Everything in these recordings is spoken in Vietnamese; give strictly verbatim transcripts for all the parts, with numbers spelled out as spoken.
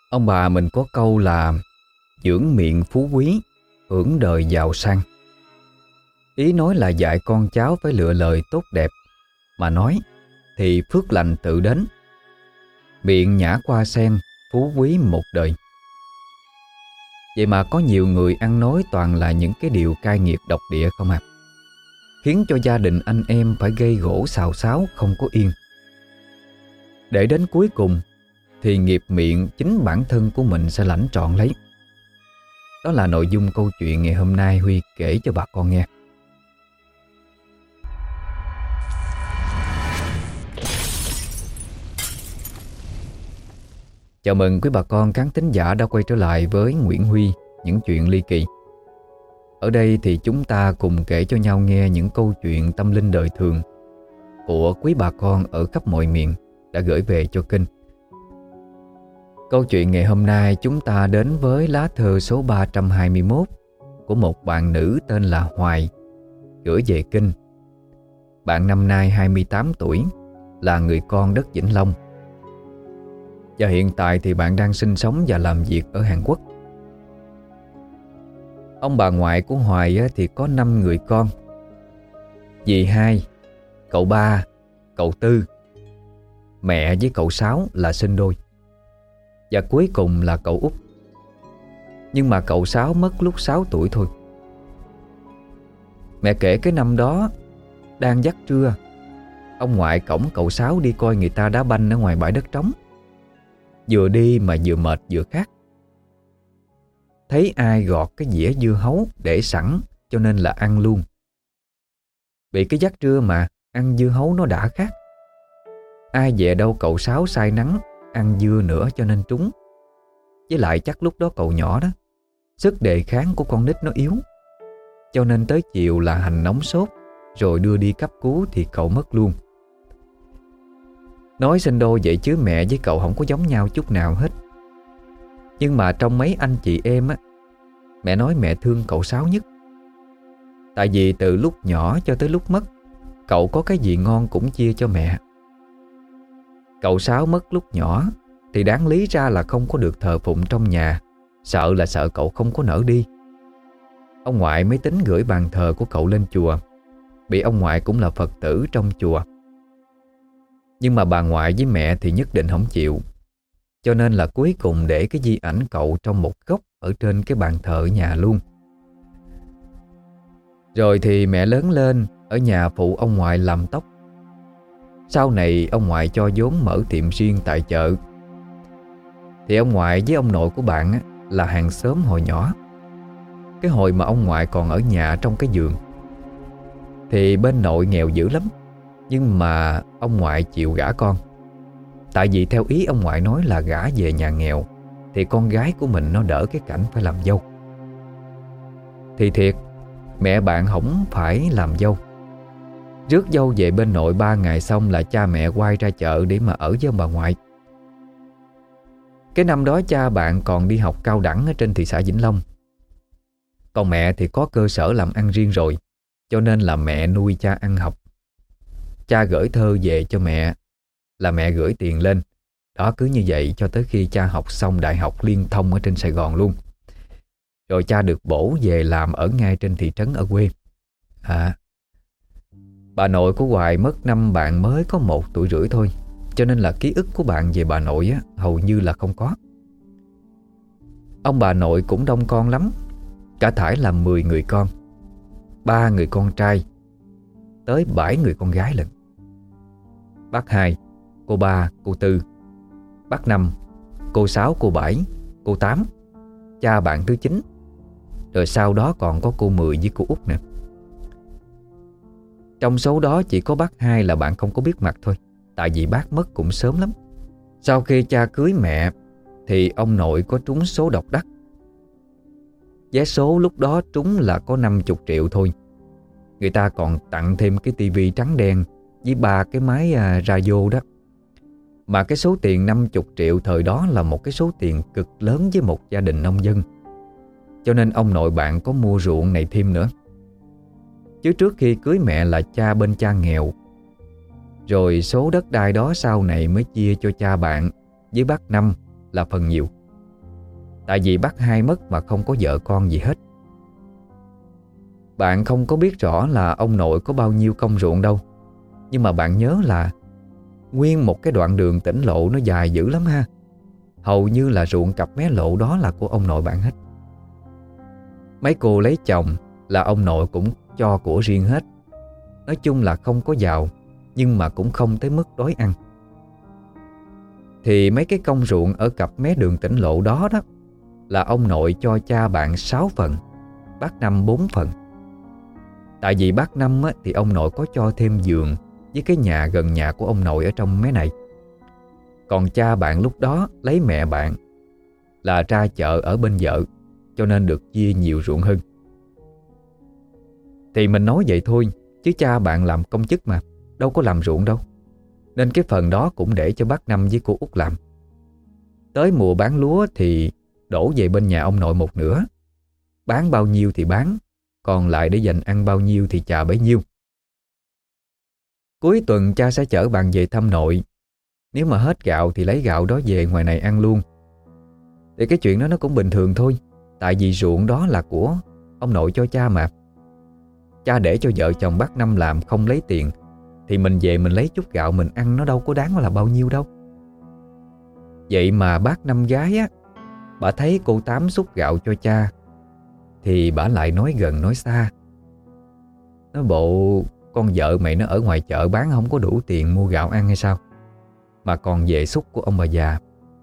Ông bà mình có câu là dưỡng miệng phú quý, hưởng đời giàu sang. Ý nói là dạy con cháu phải lựa lời tốt đẹp mà nói thì phước lành tự đến. Miệng nhả qua sen, phú quý một đời. Vậy mà có nhiều người ăn nói toàn là những cái điều cay nghiệt độc địa không à, khiến cho gia đình anh em phải gây gổ xào xáo không có yên. Để đến cuối cùng thì nghiệp miệng chính bản thân của mình sẽ lãnh trọn lấy. Đó là nội dung câu chuyện ngày hôm nay Huy kể cho bà con nghe. Chào mừng quý bà con khán thính giả đã quay trở lại với Nguyễn Huy, những chuyện ly kỳ. Ở đây thì chúng ta cùng kể cho nhau nghe những câu chuyện tâm linh đời thường của quý bà con ở khắp mọi miền đã gửi về cho kênh. Câu chuyện ngày hôm nay chúng ta đến với lá thơ số ba trăm hai mươi mốt của một bạn nữ tên là Hoài, gửi về kênh. Bạn năm nay hai mươi tám tuổi, là người con đất Vĩnh Long. Và hiện tại thì bạn đang sinh sống và làm việc ở Hàn Quốc. Ông bà ngoại của Hoài thì có năm người con. Dì hai, cậu ba, cậu tư, mẹ với cậu sáu là sinh đôi, và cuối cùng là cậu út. Nhưng mà cậu sáu mất lúc sáu tuổi thôi. Mẹ kể cái năm đó đang giấc trưa, ông ngoại cõng cậu sáu đi coi người ta đá banh ở ngoài bãi đất trống. Vừa đi mà vừa mệt vừa khát. Thấy ai gọt cái dĩa dưa hấu để sẵn cho nên là ăn luôn. Bị cái giấc trưa mà ăn dưa hấu nó đã khát. Ai về đâu cậu sáu say nắng ăn dưa nữa cho nên trúng. Với lại chắc lúc đó cậu nhỏ đó, sức đề kháng của con nít nó yếu, cho nên tới chiều là hành nóng sốt, rồi đưa đi cấp cứu thì cậu mất luôn. Nói sinh đôi vậy chứ mẹ với cậu không có giống nhau chút nào hết. Nhưng mà trong mấy anh chị em á, mẹ nói mẹ thương cậu sáu nhất. Tại vì từ lúc nhỏ cho tới lúc mất, cậu có cái gì ngon cũng chia cho mẹ. Cậu sáu mất lúc nhỏ thì đáng lý ra là không có được thờ phụng trong nhà, sợ là sợ cậu không có nỡ đi. Ông ngoại mới tính gửi bàn thờ của cậu lên chùa, bị ông ngoại cũng là Phật tử trong chùa. Nhưng mà bà ngoại với mẹ thì nhất định không chịu, cho nên là cuối cùng để cái di ảnh cậu trong một góc ở trên cái bàn thờ ở nhà luôn. Rồi thì mẹ lớn lên ở nhà phụ ông ngoại làm tóc. Sau này ông ngoại cho vốn mở tiệm riêng tại chợ. Thì ông ngoại với ông nội của bạn á, là hàng xóm hồi nhỏ. Cái hồi mà ông ngoại còn ở nhà trong cái giường thì bên nội nghèo dữ lắm, nhưng mà ông ngoại chịu gả con. Tại vì theo ý ông ngoại nói là gả về nhà nghèo thì con gái của mình nó đỡ cái cảnh phải làm dâu. Thì thiệt, mẹ bạn không phải làm dâu. Rước dâu về bên nội ba ngày xong là cha mẹ quay ra chợ để mà ở với ông bà ngoại. Cái năm đó cha bạn còn đi học cao đẳng ở trên thị xã Vĩnh Long. Còn mẹ thì có cơ sở làm ăn riêng rồi, cho nên là mẹ nuôi cha ăn học. Cha gửi thơ về cho mẹ là mẹ gửi tiền lên. Đó, cứ như vậy cho tới khi cha học xong đại học liên thông ở trên Sài Gòn luôn. Rồi cha được bổ về làm ở ngay trên thị trấn ở quê. À, bà nội của Hoài mất năm bạn mới có một tuổi rưỡi thôi, cho nên là ký ức của bạn về bà nội á, hầu như là không có. Ông bà nội cũng đông con lắm, cả thảy là mười người con. Ba người con trai, tới bảy người con gái lận. Bác hai, cô ba, cô tư, bác năm, cô sáu, cô bảy, cô tám, cha bạn thứ chín. Rồi sau đó còn có cô mười với cô út nè. Trong số đó chỉ có bác hai là bạn không có biết mặt thôi, tại vì bác mất cũng sớm lắm. Sau khi cha cưới mẹ thì ông nội có trúng số độc đắc. Vé số lúc đó trúng là có năm mươi triệu thôi. Người ta còn tặng thêm cái tivi trắng đen với ba cái máy à, radio đó. Mà cái số tiền năm mươi triệu thời đó là một cái số tiền cực lớn với một gia đình nông dân. Cho nên ông nội bạn có mua ruộng này thêm nữa. Chứ trước khi cưới mẹ là cha bên cha nghèo. Rồi số đất đai đó sau này mới chia cho cha bạn với bác năm là phần nhiều. Tại vì bác hai mất mà không có vợ con gì hết. Bạn không có biết rõ là ông nội có bao nhiêu công ruộng đâu, nhưng mà bạn nhớ là nguyên một cái đoạn đường tỉnh lộ nó dài dữ lắm ha. Hầu như là ruộng cặp mé lộ đó là của ông nội bạn hết. Mấy cô lấy chồng là ông nội cũng cho của riêng hết. Nói chung là không có giàu, nhưng mà cũng không tới mức đói ăn. Thì mấy cái công ruộng ở cặp mé đường tỉnh lộ đó đó là ông nội cho cha bạn sáu phần, bác Năm bốn phần. Tại vì bác Năm á, thì ông nội có cho thêm giường với cái nhà gần nhà của ông nội ở trong mé này. Còn cha bạn lúc đó lấy mẹ bạn là ra chợ ở bên vợ, cho nên được chia nhiều ruộng hơn. Thì mình nói vậy thôi, chứ cha bạn làm công chức mà, đâu có làm ruộng đâu. Nên cái phần đó cũng để cho bác Năm với cô Út làm. Tới mùa bán lúa thì đổ về bên nhà ông nội một nửa. Bán bao nhiêu thì bán, còn lại để dành ăn bao nhiêu thì chà bấy nhiêu. Cuối tuần cha sẽ chở bạn về thăm nội. Nếu mà hết gạo thì lấy gạo đó về ngoài này ăn luôn. Thì cái chuyện đó nó cũng bình thường thôi. Tại vì ruộng đó là của ông nội cho cha mà. Cha để cho vợ chồng bác Năm làm không lấy tiền, thì mình về mình lấy chút gạo mình ăn, nó đâu có đáng là bao nhiêu đâu. Vậy mà bác Năm gái á, bà thấy cô Tám xúc gạo cho cha thì bà lại nói gần nói xa. Nói bộ con vợ mày nó ở ngoài chợ bán không có đủ tiền mua gạo ăn hay sao, mà còn về xúc của ông bà già.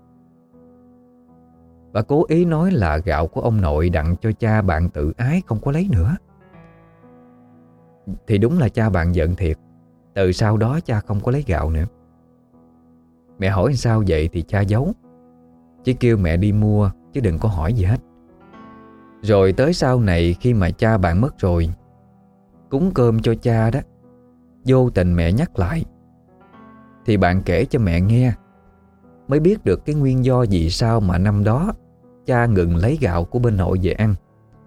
Bà cố ý nói là gạo của ông nội đặng cho cha bạn tự ái không có lấy nữa. Thì đúng là cha bạn giận thiệt. Từ sau đó cha không có lấy gạo nữa. Mẹ hỏi sao vậy thì cha giấu, chỉ kêu mẹ đi mua chứ đừng có hỏi gì hết. Rồi tới sau này khi mà cha bạn mất rồi, cúng cơm cho cha đó, vô tình mẹ nhắc lại, thì bạn kể cho mẹ nghe, mới biết được cái nguyên do vì sao mà năm đó cha ngừng lấy gạo của bên nội về ăn.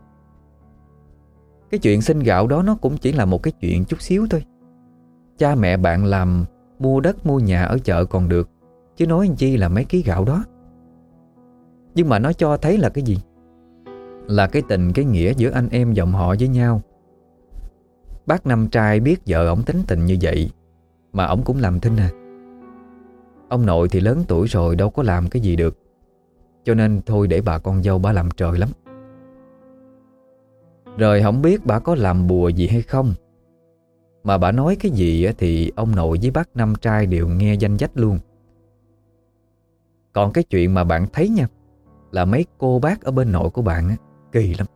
Cái chuyện xin gạo đó nó cũng chỉ là một cái chuyện chút xíu thôi. Cha mẹ bạn làm mua đất mua nhà ở chợ còn được, chứ nói chi là mấy ký gạo đó. Nhưng mà nó cho thấy là cái gì? Là cái tình cái nghĩa giữa anh em dòng họ với nhau. Bác Năm trai biết vợ ổng tính tình như vậy mà ổng cũng làm thinh à. Ông nội thì lớn tuổi rồi đâu có làm cái gì được, cho nên thôi để bà con dâu bà làm trời lắm. Rồi không biết bà có làm bùa gì hay không, mà bà nói cái gì thì ông nội với bác Năm trai đều nghe danh dách luôn. Còn cái chuyện mà bạn thấy nha, là mấy cô bác ở bên nội của bạn á, kỳ lắm.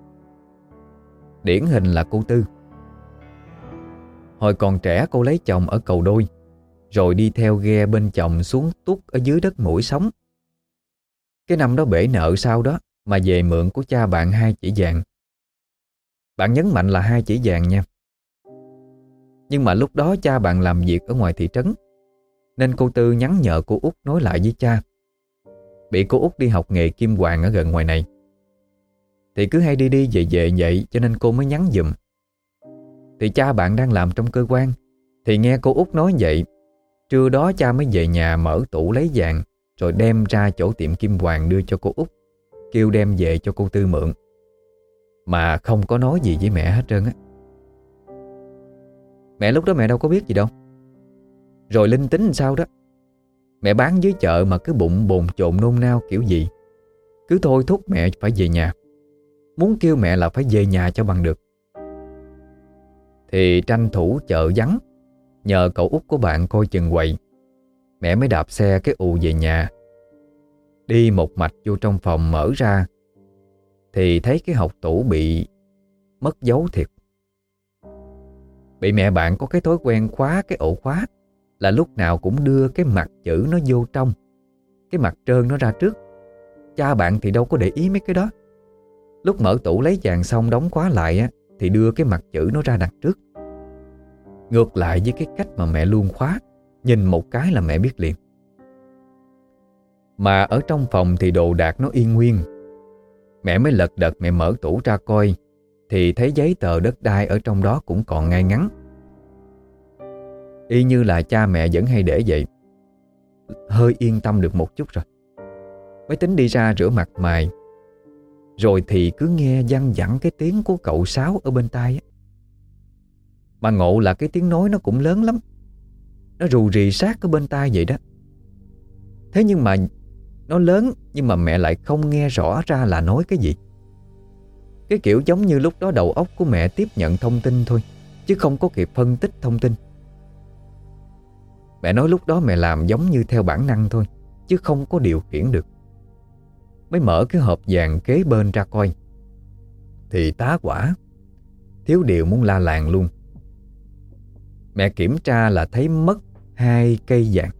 Điển hình là cô Tư. Hồi còn trẻ cô lấy chồng ở Cầu Đôi, rồi đi theo ghe bên chồng xuống tuốt ở dưới đất Mũi sống. Cái năm đó bể nợ sau đó mà về mượn của cha bạn hai chỉ vàng. Bạn nhấn mạnh là hai chỉ vàng nha. Nhưng mà lúc đó cha bạn làm việc ở ngoài thị trấn, nên cô Tư nhắn nhờ cô Út nói lại với cha. Bị cô Út đi học nghề kim hoàn ở gần ngoài này, thì cứ hay đi đi về về vậy, cho nên cô mới nhắn giùm. Thì cha bạn đang làm trong cơ quan, thì nghe cô Út nói vậy, trưa đó cha mới về nhà mở tủ lấy vàng, rồi đem ra chỗ tiệm kim hoàn đưa cho cô Út, kêu đem về cho cô Tư mượn, mà không có nói gì với mẹ hết trơn á. Mẹ lúc đó mẹ đâu có biết gì đâu. Rồi linh tính làm sao đó, mẹ bán dưới chợ mà cứ bụng bồn chồn nôn nao kiểu gì, cứ thôi thúc mẹ phải về nhà, muốn kêu mẹ là phải về nhà cho bằng được. Thì tranh thủ chợ vắng, nhờ cậu Út của bạn coi chừng quậy, mẹ mới đạp xe cái ù về nhà. Đi một mạch vô trong phòng mở ra, thì thấy cái hộc tủ bị mất dấu thiệt. Bị mẹ bạn có cái thói quen khóa cái ổ khóa, là lúc nào cũng đưa cái mặt chữ nó vô trong, cái mặt trơn nó ra trước. Cha bạn thì đâu có để ý mấy cái đó. Lúc mở tủ lấy vàng xong đóng khóa lại á, thì đưa cái mặt chữ nó ra đằng trước, ngược lại với cái cách mà mẹ luôn khóa. Nhìn một cái là mẹ biết liền. Mà ở trong phòng thì đồ đạc nó yên nguyên. Mẹ mới lật đật mẹ mở tủ ra coi, thì thấy giấy tờ đất đai ở trong đó cũng còn ngay ngắn, y như là cha mẹ vẫn hay để vậy. Hơi yên tâm được một chút rồi. mới tính đi ra rửa mặt mày. Rồi thì cứ nghe văng vẳng cái tiếng của cậu Sáu ở bên tai á. Mà ngộ là cái tiếng nói nó cũng lớn lắm, nó rù rì sát ở bên tai vậy đó. Thế nhưng mà nó lớn, nhưng mà mẹ lại không nghe rõ ra là nói cái gì. Cái kiểu giống như lúc đó đầu óc của mẹ tiếp nhận thông tin thôi, chứ không có kịp phân tích thông tin. Mẹ nói lúc đó mẹ làm giống như theo bản năng thôi, chứ không có điều khiển được. Mới mở cái hộp vàng kế bên ra coi, thì tá quả, thiếu điều muốn la làng luôn. Mẹ kiểm tra là thấy mất hai cây vàng.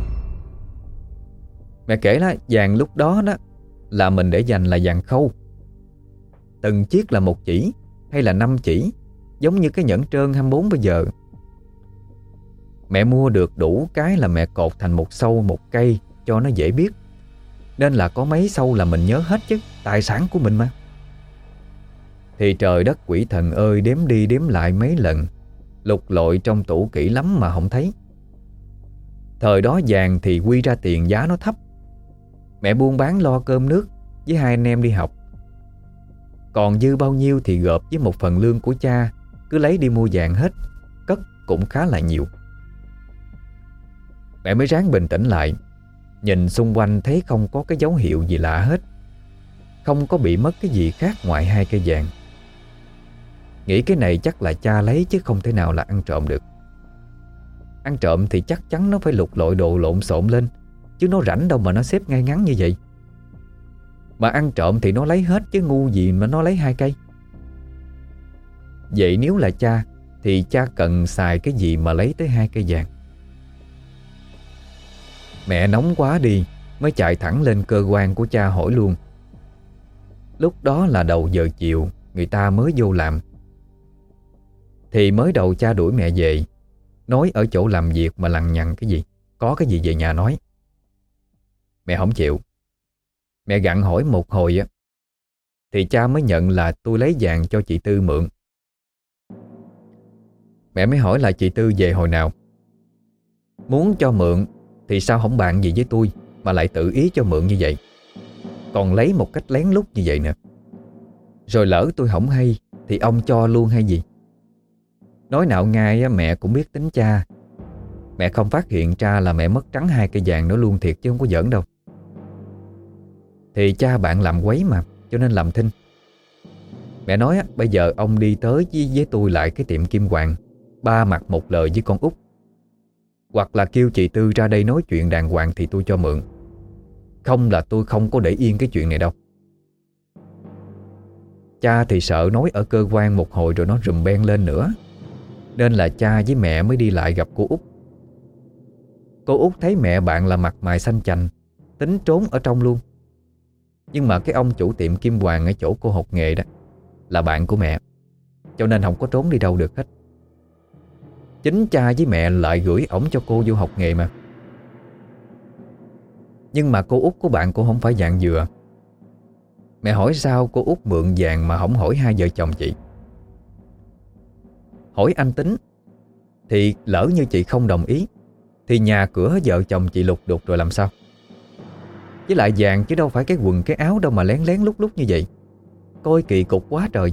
Mẹ kể là vàng lúc đó đó là mình để dành là vàng khâu. Từng chiếc là một chỉ hay là năm chỉ, giống như cái nhẫn trơn hai mươi bốn bây giờ. Mẹ mua được đủ cái là mẹ cột thành một sâu một cây cho nó dễ biết. Nên là có mấy sâu là mình nhớ hết chứ, tài sản của mình mà. Thì trời đất quỷ thần ơi, đếm đi đếm lại mấy lần, lục lội trong tủ kỹ lắm mà không thấy. Thời đó vàng thì quy ra tiền giá nó thấp. Mẹ buôn bán lo cơm nước với hai anh em đi học. Còn dư bao nhiêu thì gộp với một phần lương của cha, cứ lấy đi mua vàng hết, cất cũng khá là nhiều. Mẹ mới ráng bình tĩnh lại, nhìn xung quanh thấy không có cái dấu hiệu gì lạ hết, không có bị mất cái gì khác ngoài hai cây vàng. Nghĩ cái này chắc là cha lấy chứ không thể nào là ăn trộm được. Ăn trộm thì chắc chắn nó phải lục lội đồ lộn xộn lên, chứ nó rảnh đâu mà nó xếp ngay ngắn như vậy. Mà ăn trộm thì nó lấy hết chứ ngu gì mà nó lấy hai cây. Vậy nếu là cha thì cha cần xài cái gì mà lấy tới hai cây vàng? Mẹ nóng quá đi, mới chạy thẳng lên cơ quan của cha hỏi luôn. Lúc đó là đầu giờ chiều, người ta mới vô làm. Thì mới đầu cha đuổi mẹ về, nói ở chỗ làm việc mà lằng nhằng cái gì, có cái gì về nhà nói. Mẹ không chịu. Mẹ gặng hỏi một hồi á, thì cha mới nhận là tôi lấy vàng cho chị Tư mượn. Mẹ mới hỏi là chị Tư về hồi nào. Muốn cho mượn thì sao không bàn gì với tôi mà lại tự ý cho mượn như vậy, còn lấy một cách lén lút như vậy nữa. Rồi lỡ tôi không hay thì ông cho luôn hay gì? Nói nào ngay á, mẹ cũng biết tính cha. Mẹ không phát hiện ra là mẹ mất trắng hai cây vàng đó luôn thiệt chứ không có giỡn đâu. Thì cha bạn làm quấy mà, cho nên làm thinh. Mẹ nói á, bây giờ ông đi tới với, với tôi lại cái tiệm Kim Hoàng, ba mặt một lời với con út. Hoặc là kêu chị Tư ra đây nói chuyện đàng hoàng thì tôi cho mượn. Không là tôi không có để yên cái chuyện này đâu. Cha thì sợ nói ở cơ quan một hồi rồi nó rùm beng lên nữa, nên là cha với mẹ mới đi lại gặp cô út. Cô út thấy mẹ bạn là mặt mày xanh chành, tính trốn ở trong luôn. Nhưng mà cái ông chủ tiệm Kim Hoàng ở chỗ cô học nghề đó là bạn của mẹ, cho nên không có trốn đi đâu được hết. Chính cha với mẹ lại gửi ổng cho cô vô học nghề mà. Nhưng mà cô út của bạn cô không phải dạng dừa. Mẹ hỏi sao cô út mượn vàng mà không hỏi hai vợ chồng chị. Hỏi anh tính, thì lỡ như chị không đồng ý thì nhà cửa vợ chồng chị lục đục rồi làm sao? Với lại vàng chứ đâu phải cái quần cái áo đâu mà lén lén lúc lúc như vậy, coi kỳ cục quá trời.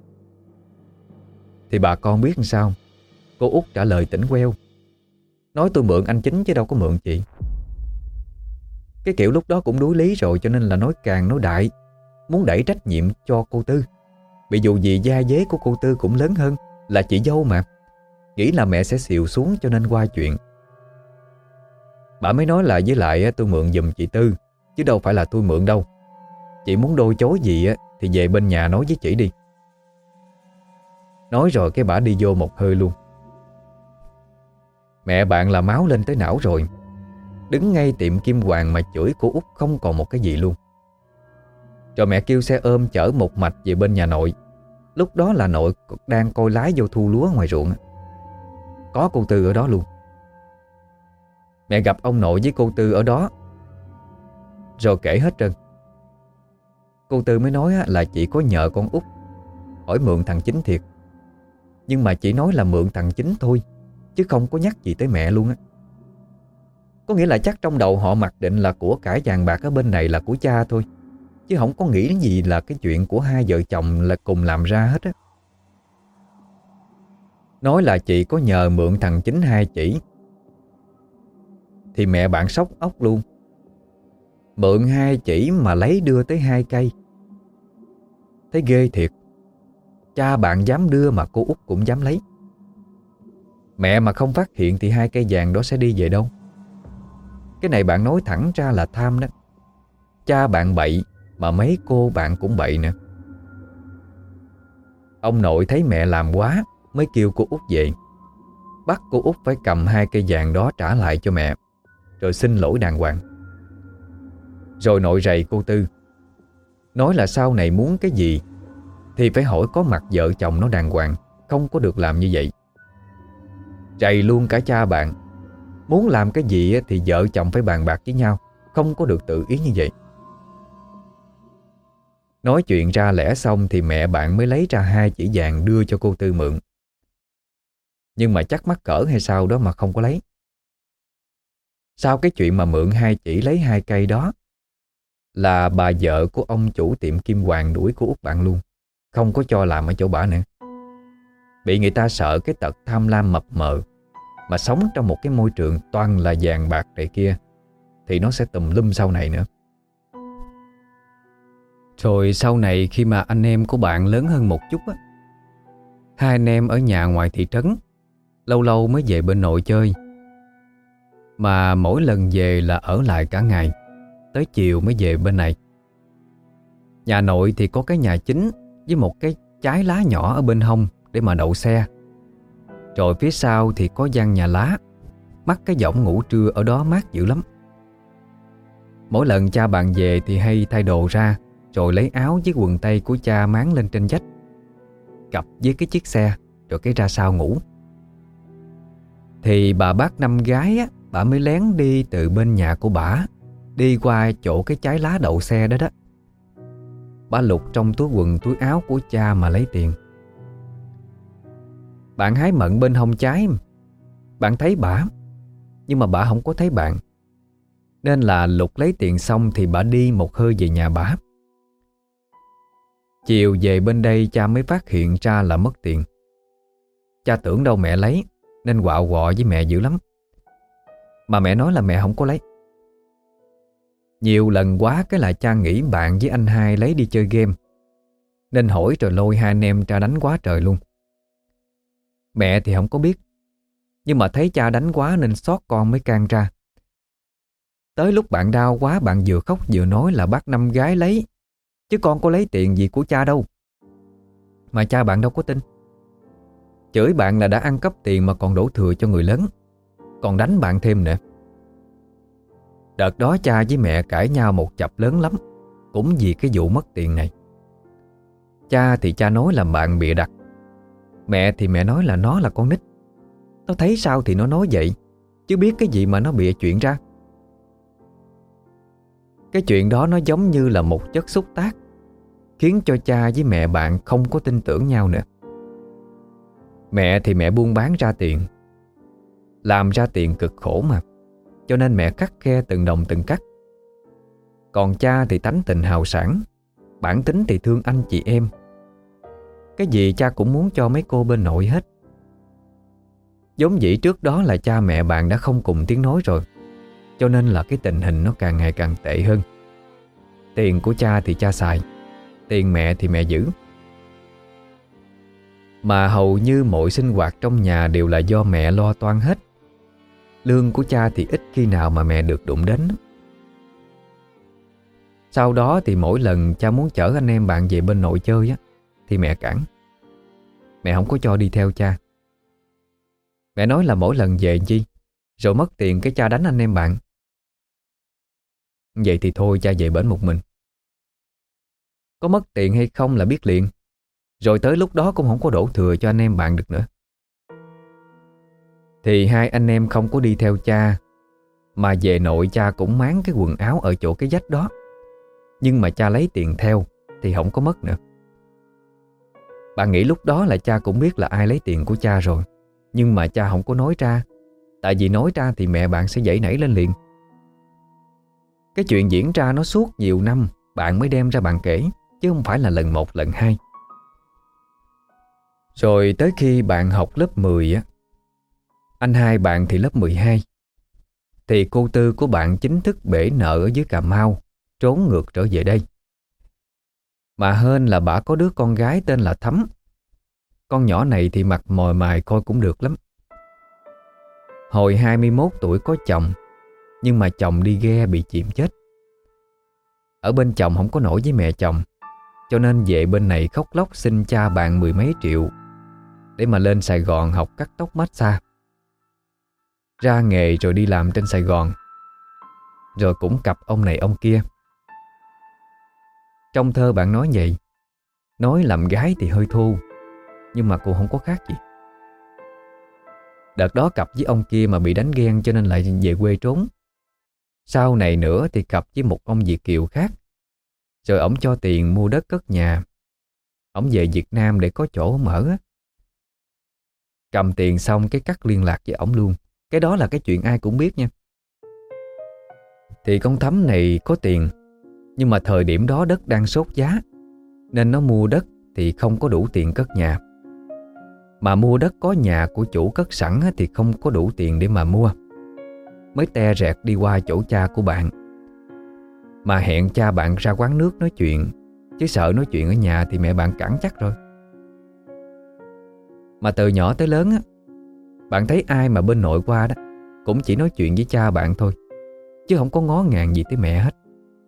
Thì bà con biết làm sao? Cô út trả lời tỉnh queo, nói tôi mượn anh Chính chứ đâu có mượn chị. Cái kiểu lúc đó cũng đuối lý rồi, cho nên là nói càng nói đại, muốn đẩy trách nhiệm cho cô Tư. Bị dù gì gia dế của cô Tư cũng lớn hơn, là chị dâu mà. Nghĩ là mẹ sẽ xìu xuống cho nên qua chuyện. Bà mới nói là với lại tôi mượn giùm chị Tư, chứ đâu phải là tôi mượn đâu. Chị muốn đôi chối gì thì về bên nhà nói với chị đi. Nói rồi cái bà đi vô một hơi luôn. Mẹ bạn là máu lên tới não rồi, đứng ngay tiệm Kim Hoàng mà chửi cô út không còn một cái gì luôn. Rồi mẹ kêu xe ôm chở một mạch về bên nhà nội. Lúc đó là nội đang coi lái vô thu lúa ngoài ruộng. Có cô Tư ở đó luôn. Mẹ gặp ông nội với cô Tư ở đó, rồi kể hết trơn. Cô Tư mới nói là chị có nhờ con út hỏi mượn thằng Chính thiệt, nhưng mà chỉ nói là mượn thằng Chính thôi, chứ không có nhắc gì tới mẹ luôn á. Có nghĩa là chắc trong đầu họ mặc định là của cải vàng bạc ở bên này là của cha thôi, chứ không có nghĩ gì là cái chuyện của hai vợ chồng là cùng làm ra hết á. Nói là chị có nhờ mượn thằng Chính hai chỉ, thì mẹ bạn sốc óc luôn. Mượn hai chỉ mà lấy đưa tới hai cây. Thấy ghê thiệt. Cha bạn dám đưa mà cô út cũng dám lấy. Mẹ mà không phát hiện thì hai cây vàng đó sẽ đi về đâu? Cái này bạn nói thẳng ra là tham đó. Cha bạn bậy mà mấy cô bạn cũng bậy nữa. Ông nội thấy mẹ làm quá mới kêu cô út về, bắt cô út phải cầm hai cây vàng đó trả lại cho mẹ, rồi xin lỗi đàng hoàng. Rồi nội rầy cô Tư, nói là sau này muốn cái gì thì phải hỏi có mặt vợ chồng nó đàng hoàng, không có được làm như vậy. Rầy luôn cả cha bạn, muốn làm cái gì thì vợ chồng phải bàn bạc với nhau, không có được tự ý như vậy. Nói chuyện ra lẽ xong thì mẹ bạn mới lấy ra hai chỉ vàng đưa cho cô Tư mượn. Nhưng mà chắc mắc cỡ hay sao đó mà không có lấy. Sau cái chuyện mà mượn hai chỉ lấy hai cây đó là bà vợ của ông chủ tiệm kim hoàng đuổi cô út bạn luôn, không có cho làm ở chỗ bả nữa. Bị người ta sợ cái tật tham lam mập mờ, mà sống trong một cái môi trường toàn là vàng bạc này kia, thì nó sẽ tùm lum sau này nữa. Rồi sau này khi mà anh em của bạn lớn hơn một chút á, hai anh em ở nhà ngoài thị trấn, lâu lâu mới về bên nội chơi. Mà mỗi lần về là ở lại cả ngày, tới chiều mới về bên này. Nhà nội thì có cái nhà chính với một cái trái lá nhỏ ở bên hông để mà đậu xe. Rồi phía sau thì có gian nhà lá, mắc cái võng ngủ trưa ở đó mát dữ lắm. Mỗi lần cha bạn về thì hay thay đồ ra, rồi lấy áo với quần tây của cha máng lên trên vách, cặp với cái chiếc xe, rồi cái ra sau ngủ. Thì bà bác năm gái á, bà mới lén đi từ bên nhà của bả, đi qua chỗ cái trái lá đậu xe đó đó. Bà lục trong túi quần túi áo của cha mà lấy tiền. Bạn hái mận bên hông trái, bạn thấy bả, nhưng mà bả không có thấy bạn, nên là lục lấy tiền xong thì bả đi một hơi về nhà bả. Chiều về bên đây cha mới phát hiện ra là mất tiền. Cha tưởng đâu mẹ lấy, nên quạo quọ với mẹ dữ lắm. Mà mẹ nói là mẹ không có lấy. Nhiều lần quá cái là cha nghĩ bạn với anh hai lấy đi chơi game, nên hỏi rồi lôi hai anh em ra đánh quá trời luôn. Mẹ thì không có biết, nhưng mà thấy cha đánh quá nên xót con mới can ra. Tới lúc bạn đau quá, bạn vừa khóc vừa nói là bác năm gái lấy, chứ con có lấy tiền gì của cha đâu. Mà cha bạn đâu có tin. Chửi bạn là đã ăn cắp tiền mà còn đổ thừa cho người lớn, còn đánh bạn thêm nữa. Đợt đó cha với mẹ cãi nhau một chập lớn lắm, cũng vì cái vụ mất tiền này. Cha thì cha nói là bạn bịa đặt, mẹ thì mẹ nói là nó là con nít, nó thấy sao thì nó nói vậy, chứ biết cái gì mà nó bịa chuyện ra. Cái chuyện đó nó giống như là một chất xúc tác, khiến cho cha với mẹ bạn không có tin tưởng nhau nữa. Mẹ thì mẹ buôn bán ra tiền, làm ra tiền cực khổ mà, cho nên mẹ khắt khe từng đồng từng cắt. Còn cha thì tánh tình hào sảng, bản tính thì thương anh chị em. Cái gì cha cũng muốn cho mấy cô bên nội hết. Giống vậy trước đó là cha mẹ bạn đã không cùng tiếng nói rồi, cho nên là cái tình hình nó càng ngày càng tệ hơn. Tiền của cha thì cha xài, tiền mẹ thì mẹ giữ. Mà hầu như mọi sinh hoạt trong nhà đều là do mẹ lo toan hết. Lương của cha thì ít khi nào mà mẹ được đụng đến. Sau đó thì mỗi lần cha muốn chở anh em bạn về bên nội chơi á, thì mẹ cản. Mẹ không có cho đi theo cha. Mẹ nói là mỗi lần về chi, rồi mất tiền cái cha đánh anh em bạn. Vậy thì thôi cha về bển một mình. Có mất tiền hay không là biết liền, rồi tới lúc đó cũng không có đổ thừa cho anh em bạn được nữa. Thì hai anh em không có đi theo cha, mà về nội cha cũng máng cái quần áo ở chỗ cái vách đó. Nhưng mà cha lấy tiền theo thì không có mất nữa. Bạn nghĩ lúc đó là cha cũng biết là ai lấy tiền của cha rồi, nhưng mà cha không có nói ra, Tại vì nói ra thì mẹ bạn sẽ giãy nảy lên liền. Cái chuyện diễn ra nó suốt nhiều năm bạn mới đem ra bạn kể, chứ không phải là lần một lần hai. Rồi tới khi bạn học lớp mười á, anh hai bạn thì lớp mười hai, thì cô Tư của bạn chính thức bể nợ ở dưới Cà Mau, trốn ngược trở về đây. Mà hên là bả có đứa con gái tên là Thắm. Con nhỏ này thì mặt mồi mài coi cũng được lắm. Hồi hai mươi mốt tuổi có chồng, nhưng mà chồng đi ghe bị chìm chết. Ở bên chồng không có nổi với mẹ chồng, cho nên về bên này khóc lóc xin cha bạn mười mấy triệu để mà lên Sài Gòn học cắt tóc massage. Ra nghề rồi đi làm trên Sài Gòn, rồi cũng cặp ông này ông kia. Trong thơ bạn nói vậy, nói làm gái thì hơi thô, nhưng mà cũng không có khác gì. Đợt đó cặp với ông kia mà bị đánh ghen cho nên lại về quê trốn. Sau này nữa thì cặp với một ông Việt kiều khác, rồi ổng cho tiền mua đất cất nhà. Ổng về Việt Nam để có chỗ ổng ở á. Cầm tiền xong cái cắt liên lạc với ổng luôn. Cái đó là cái chuyện ai cũng biết nha. Thì con Thắm này có tiền, nhưng mà thời điểm đó đất đang sốt giá, nên nó mua đất thì không có đủ tiền cất nhà. Mà mua đất có nhà của chủ cất sẵn thì không có đủ tiền để mà mua. Mới te rẹt đi qua chỗ cha của bạn, mà hẹn cha bạn ra quán nước nói chuyện, chứ sợ nói chuyện ở nhà thì mẹ bạn cản chắc rồi. Mà từ nhỏ tới lớn á, bạn thấy ai mà bên nội qua đó cũng chỉ nói chuyện với cha bạn thôi, chứ không có ngó ngàng gì tới mẹ hết.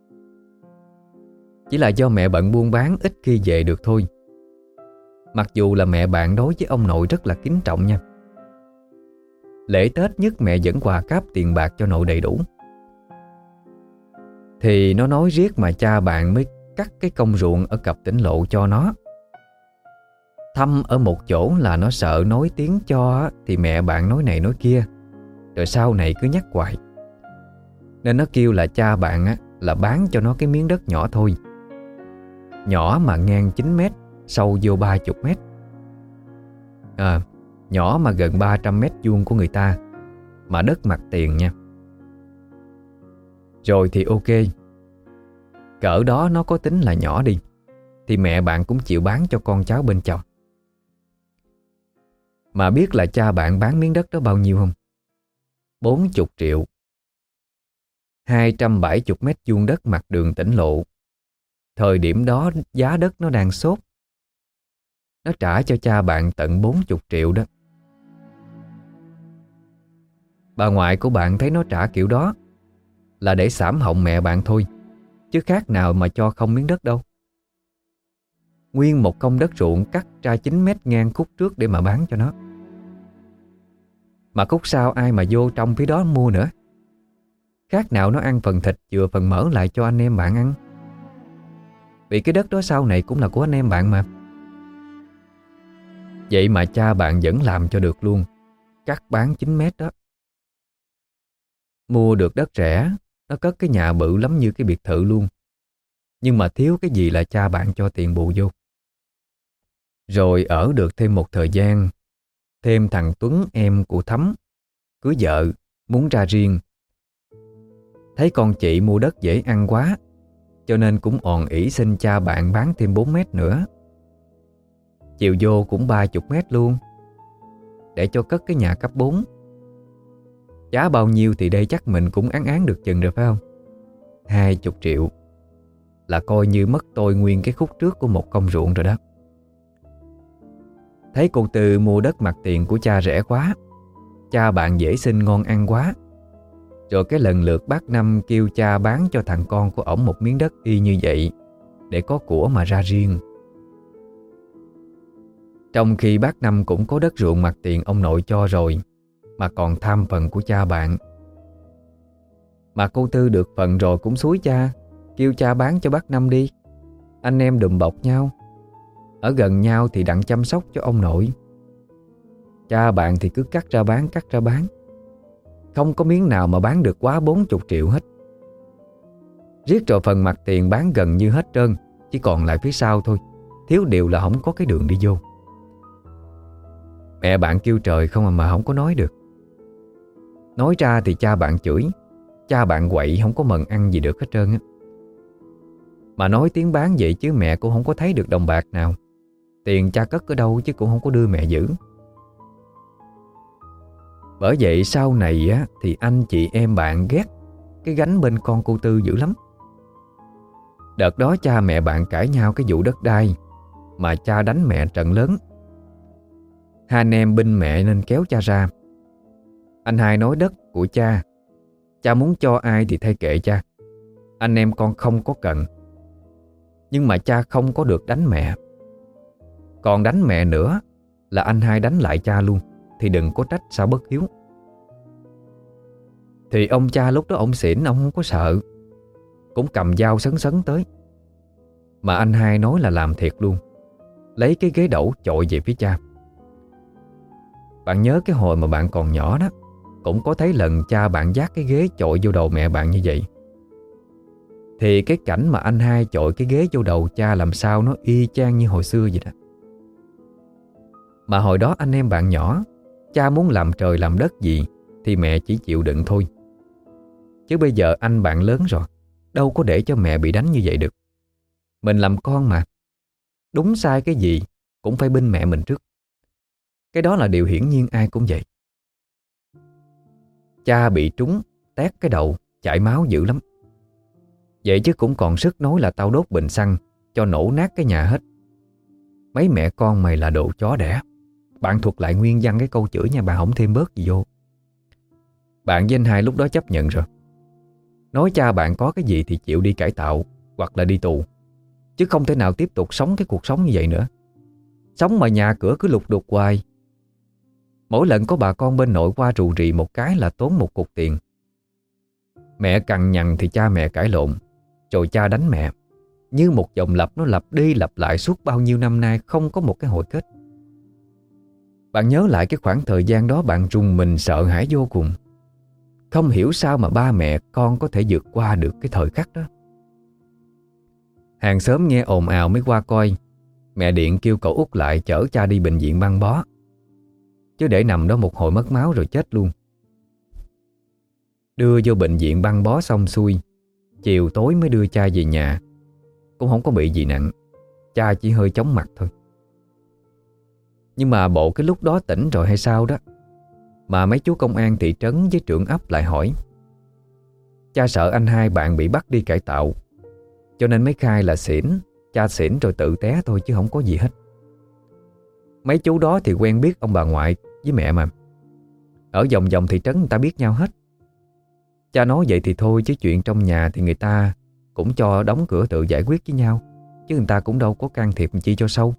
Chỉ là do mẹ bận buôn bán ít khi về được thôi. Mặc dù là mẹ bạn đối với ông nội rất là kính trọng nha. Lễ Tết nhất mẹ vẫn quà cáp tiền bạc cho nội đầy đủ. Thì nó nói riết mà cha bạn mới cắt cái công ruộng ở cặp tỉnh lộ cho nó. Thăm ở một chỗ là nó sợ nói tiếng cho thì mẹ bạn nói này nói kia, rồi sau này cứ nhắc hoài. Nên nó kêu là cha bạn á, là bán cho nó cái miếng đất nhỏ thôi. Nhỏ mà ngang chín mét, sâu vô ba mươi mét. À, nhỏ mà gần ba trăm mét vuông của người ta, mà đất mặt tiền nha. Rồi thì ok, cỡ đó nó có tính là nhỏ đi, thì mẹ bạn cũng chịu bán cho con cháu bên chồng. Mà biết là cha bạn bán miếng đất đó bao nhiêu không? bốn mươi triệu. hai trăm bảy mươi mét vuông đất mặt đường tỉnh lộ. Thời điểm đó giá đất nó đang sốt. Nó trả cho cha bạn tận bốn mươi triệu đó. Bà ngoại của bạn thấy nó trả kiểu đó là để xảm họng mẹ bạn thôi, chứ khác nào mà cho không miếng đất đâu. Nguyên một công đất ruộng cắt ra chín mét ngang khúc trước để mà bán cho nó. Mà khúc sau ai mà vô trong phía đó mua nữa. Khác nào nó ăn phần thịt chừa phần mỡ lại cho anh em bạn ăn. Vì cái đất đó sau này cũng là của anh em bạn mà. Vậy mà cha bạn vẫn làm cho được luôn, cắt bán chín mét đó. Mua được đất rẻ, nó cất cái nhà bự lắm như cái biệt thự luôn. Nhưng mà thiếu cái gì là cha bạn cho tiền bù vô. Rồi ở được thêm một thời gian, thêm thằng Tuấn em của Thắm cưới vợ, muốn ra riêng. Thấy con chị mua đất dễ ăn quá, cho nên cũng òn ỉ xin cha bạn bán thêm bốn mét nữa. Chiều vô cũng ba mươi mét luôn, để cho cất cái nhà cấp bốn. Giá bao nhiêu thì đây chắc mình cũng án án được chừng rồi phải không? hai mươi triệu là coi như mất tôi nguyên cái khúc trước của một công ruộng rồi đó. Thấy cô Tư mua đất mặt tiền của cha rẻ quá, cha bạn dễ xin ngon ăn quá, rồi cái lần lượt bác Năm kêu cha bán cho thằng con của ổng một miếng đất y như vậy, để có của mà ra riêng. Trong khi bác Năm cũng có đất ruộng mặt tiền ông nội cho rồi, mà còn tham phần của cha bạn. Mà cô Tư được phần rồi cũng xúi cha, kêu cha bán cho bác Năm đi. Anh em đùm bọc nhau, ở gần nhau thì đặng chăm sóc cho ông nội. Cha bạn thì cứ cắt ra bán, cắt ra bán. Không có miếng nào mà bán được quá bốn mươi triệu hết. Riết rồi phần mặt tiền bán gần như hết trơn, chỉ còn lại phía sau thôi. Thiếu điều là không có cái đường đi vô. Mẹ bạn kêu trời không mà không có nói được. Nói ra thì cha bạn chửi, cha bạn quậy không có mần ăn gì được hết trơn á. Mà nói tiếng bán vậy chứ mẹ cũng không có thấy được đồng bạc nào. Tiền cha cất ở đâu chứ cũng không có đưa mẹ giữ. Bởi vậy sau này á thì anh chị em bạn ghét cái gánh bên con cô Tư dữ lắm. Đợt đó cha mẹ bạn cãi nhau cái vụ đất đai, mà cha đánh mẹ trận lớn. Hai anh em binh mẹ nên kéo cha ra. Anh hai nói đất của cha, cha muốn cho ai thì thay kệ cha, anh em con không có cần. Nhưng mà cha không có được đánh mẹ. Còn đánh mẹ nữa là anh hai đánh lại cha luôn, thì đừng có trách sao bất hiếu. Thì ông cha lúc đó ông xỉn, ông không có sợ, cũng cầm dao sấn sấn tới. Mà anh hai nói là làm thiệt luôn, lấy cái ghế đẩu chọi về phía cha. Bạn nhớ cái hồi mà bạn còn nhỏ đó, cũng có thấy lần cha bạn vác cái ghế chọi vô đầu mẹ bạn như vậy. Thì cái cảnh mà anh hai chọi cái ghế vô đầu cha làm sao nó y chang như hồi xưa vậy đó. Mà hồi đó anh em bạn nhỏ, cha muốn làm trời làm đất gì thì mẹ chỉ chịu đựng thôi. Chứ bây giờ anh bạn lớn rồi, đâu có để cho mẹ bị đánh như vậy được. Mình làm con mà, đúng sai cái gì cũng phải binh mẹ mình trước. Cái đó là điều hiển nhiên, ai cũng vậy. Cha bị trúng, tét cái đầu, chảy máu dữ lắm. Vậy chứ cũng còn sức nói là tao đốt bình xăng cho nổ nát cái nhà hết. Mấy mẹ con mày là đồ chó đẻ. Bạn thuật lại nguyên văn cái câu chửi nha, bạn không thêm bớt gì vô. Bạn với anh hai lúc đó chấp nhận rồi. Nói cha bạn có cái gì thì chịu đi cải tạo hoặc là đi tù, chứ không thể nào tiếp tục sống cái cuộc sống như vậy nữa. Sống mà nhà cửa cứ lục đục hoài. Mỗi lần có bà con bên nội qua rù rì một cái là tốn một cục tiền. Mẹ cằn nhằn thì cha mẹ cãi lộn, rồi cha đánh mẹ. Như một vòng lặp nó lặp đi lặp lại suốt bao nhiêu năm nay, không có một cái hồi kết. Bạn nhớ lại cái khoảng thời gian đó, bạn rùng mình sợ hãi vô cùng. Không hiểu sao mà ba mẹ con có thể vượt qua được cái thời khắc đó. Hàng xóm nghe ồn ào mới qua coi. Mẹ điện kêu cậu út lại chở cha đi bệnh viện băng bó, chứ để nằm đó một hồi mất máu rồi chết luôn. Đưa vô bệnh viện băng bó xong xuôi, chiều tối mới đưa cha về nhà. Cũng không có bị gì nặng, cha chỉ hơi chóng mặt thôi. Nhưng mà bộ cái lúc đó tỉnh rồi hay sao đó, mà mấy chú công an thị trấn với trưởng ấp lại hỏi. Cha sợ anh hai bạn bị bắt đi cải tạo, cho nên mới khai là xỉn. Cha xỉn rồi tự té thôi chứ không có gì hết. Mấy chú đó thì quen biết ông bà ngoại với mẹ mà, ở vòng vòng thị trấn người ta biết nhau hết. Cha nói vậy thì thôi, chứ chuyện trong nhà thì người ta cũng cho đóng cửa tự giải quyết với nhau, chứ người ta cũng đâu có can thiệp chi cho sâu.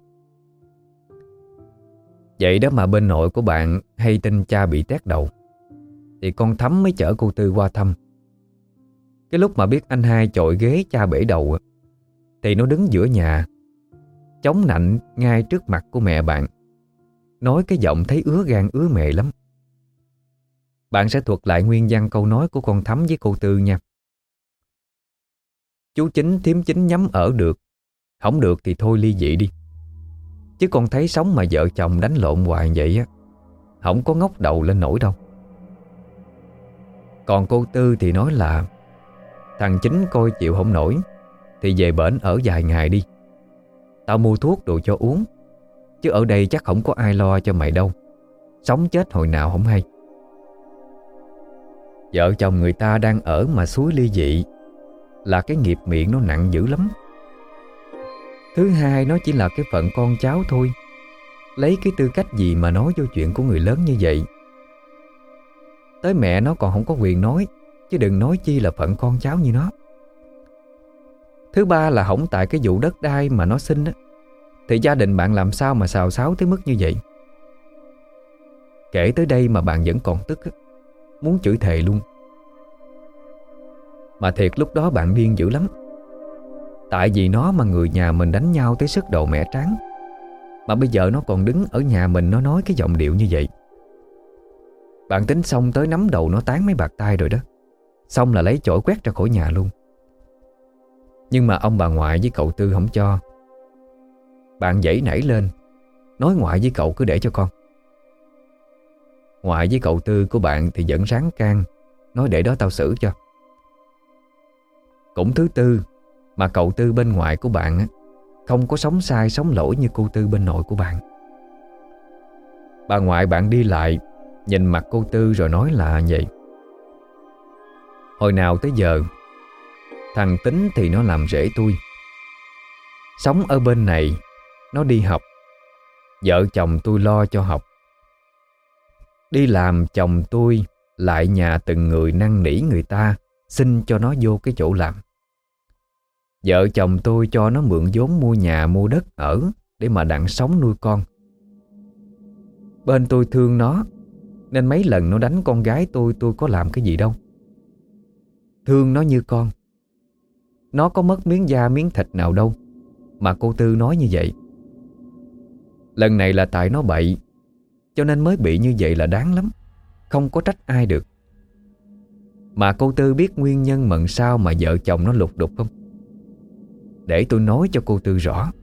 Vậy đó mà bên nội của bạn hay tin cha bị tét đầu, thì con Thắm mới chở cô Tư qua thăm. Cái lúc mà biết anh hai chọi ghế cha bể đầu, thì nó đứng giữa nhà, chống nạnh ngay trước mặt của mẹ bạn, nói cái giọng thấy ứa gan ứa mề lắm. Bạn sẽ thuật lại nguyên văn câu nói của con Thắm với cô Tư nha. Chú Chính thím Chính nhắm ở được, không được thì thôi ly dị đi. Chứ con thấy sống mà vợ chồng đánh lộn hoài vậy á, không có ngóc đầu lên nổi đâu. Còn cô Tư thì nói là thằng Chính coi chịu không nổi thì về bển ở vài ngày đi. Tao mua thuốc đồ cho uống, chứ ở đây chắc không có ai lo cho mày đâu. Sống chết hồi nào không hay. Vợ chồng người ta đang ở mà xúi ly dị là cái nghiệp miệng nó nặng dữ lắm. Thứ hai, nó chỉ là cái phận con cháu thôi. Lấy cái tư cách gì mà nói vô chuyện của người lớn như vậy. Tới mẹ nó còn không có quyền nói, chứ đừng nói chi là phận con cháu như nó. Thứ ba là hổng tại cái vụ đất đai mà nó xin á, thì gia đình bạn làm sao mà xào xáo tới mức như vậy. Kể tới đây mà bạn vẫn còn tức á, muốn chửi thề luôn. Mà thiệt lúc đó bạn điên dữ lắm. Tại vì nó mà người nhà mình đánh nhau tới sức đầu mẻ tráng, mà bây giờ nó còn đứng ở nhà mình nó nói cái giọng điệu như vậy. Bạn tính xong tới nắm đầu nó tán mấy bạt tay rồi đó. Xong là lấy chổi quét ra khỏi nhà luôn. Nhưng mà ông bà ngoại với cậu Tư không cho. Bạn giãy nảy lên, nói ngoại với cậu cứ để cho con. Ngoại với cậu Tư của bạn thì vẫn ráng can, nói để đó tao xử cho. Cũng thứ tư, mà cậu Tư bên ngoài của bạn á, không có sống sai sống lỗi như cô Tư bên nội của bạn. Bà ngoại bạn đi lại, nhìn mặt cô Tư rồi nói là vậy: hồi nào tới giờ, thằng Tính thì nó làm rể tôi. Sống ở bên này, nó đi học. Vợ chồng tôi lo cho học. Đi làm chồng tôi lại nhà từng người năn nỉ người ta xin cho nó vô cái chỗ làm. Vợ chồng tôi cho nó mượn vốn mua nhà mua đất ở để mà đặng sống nuôi con. Bên tôi thương nó nên mấy lần nó đánh con gái tôi tôi có làm cái gì đâu. Thương nó như con. Nó có mất miếng da miếng thịt nào đâu mà cô Tư nói như vậy. Lần này là tại nó bậy, cho nên mới bị như vậy là đáng lắm, không có trách ai được. Mà cô Tư biết nguyên nhân mận sao mà vợ chồng nó lục đục không? Để tôi nói cho cô Tư rõ.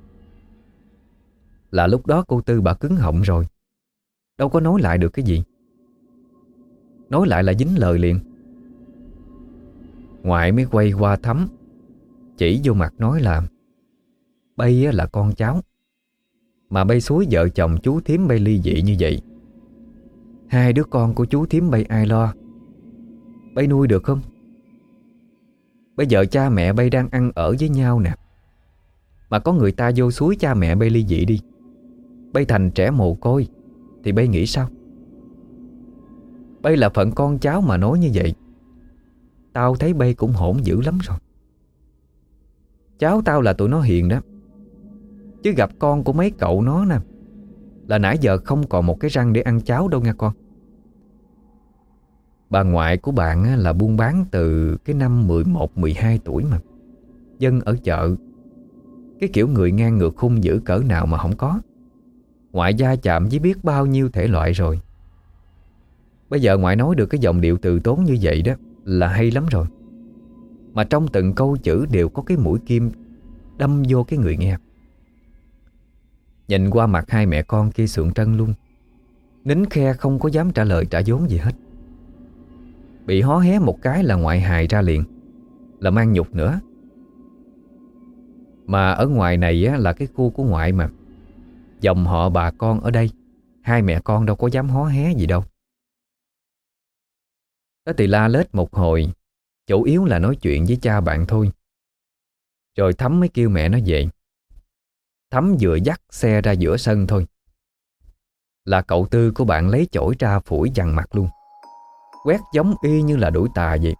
Là lúc đó cô Tư bà cứng họng rồi, đâu có nói lại được cái gì. Nói lại là dính lời liền. Ngoại mới quay qua Thắm, chỉ vô mặt nói là bây là con cháu, mà bây xúi vợ chồng chú thím bây ly dị như vậy. Hai đứa con của chú thím bây ai lo? Bây nuôi được không? Bây giờ cha mẹ bây đang ăn ở với nhau nè, mà có người ta vô xúi cha mẹ bây ly dị đi, bây thành trẻ mồ côi, thì bây nghĩ sao? Bây là phận con cháu mà nói như vậy. Tao thấy bây cũng hỗn dữ lắm rồi. Cháu tao là tụi nó hiền đó, chứ gặp con của mấy cậu nó nè là nãy giờ không còn một cái răng để ăn cháo đâu nha con. Bà ngoại của bạn là buôn bán từ cái năm mười một mười hai tuổi mà. Dân ở chợ, cái kiểu người ngang ngược hung dữ cỡ nào mà không có. Ngoại gia chạm với biết bao nhiêu thể loại rồi. Bây giờ ngoại nói được cái giọng điệu từ tốn như vậy đó là hay lắm rồi. Mà trong từng câu chữ đều có cái mũi kim đâm vô cái người nghe. Nhìn qua mặt hai mẹ con kia sượng trân luôn, nín khe không có dám trả lời trả vốn gì hết. Bị hó hé một cái là ngoại hài ra liền, là mang nhục nữa. Mà ở ngoài này á, là cái khu của ngoại mà, dòng họ bà con ở đây, hai mẹ con đâu có dám hó hé gì đâu. Đó thì la lết một hồi, chủ yếu là nói chuyện với cha bạn thôi. Rồi Thắm mới kêu mẹ nó về. Thắm vừa dắt xe ra giữa sân thôi là cậu Tư của bạn lấy chổi ra phủi dằn mặt luôn, quét giống y như là đuổi tà vậy.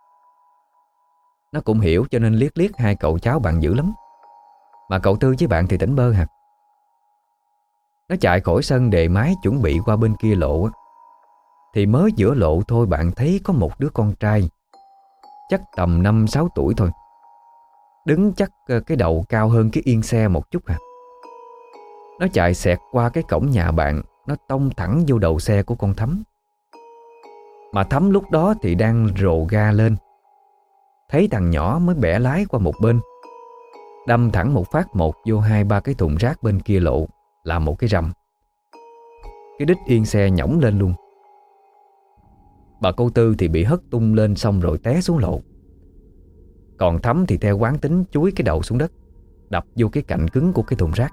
Nó cũng hiểu cho nên liếc liếc hai cậu cháu bạn dữ lắm. Mà cậu Tư với bạn thì tỉnh bơ hả. Nó chạy khỏi sân đề máy chuẩn bị qua bên kia lộ á, thì mới giữa lộ thôi bạn thấy có một đứa con trai chắc tầm năm sáu tuổi thôi, đứng chắc cái đầu cao hơn cái yên xe một chút à. Nó chạy xẹt qua cái cổng nhà bạn, nó tông thẳng vô đầu xe của con Thắm. Mà Thắm lúc đó thì đang rồ ga lên, thấy thằng nhỏ mới bẻ lái qua một bên, đâm thẳng một phát một vô hai ba cái thùng rác bên kia lộ, làm một cái rầm. Cái đít yên xe nhõng lên luôn. Bà cô Tư thì bị hất tung lên xong rồi té xuống lộ. Còn Thắm thì theo quán tính chúi cái đầu xuống đất, đập vô cái cạnh cứng của cái thùng rác.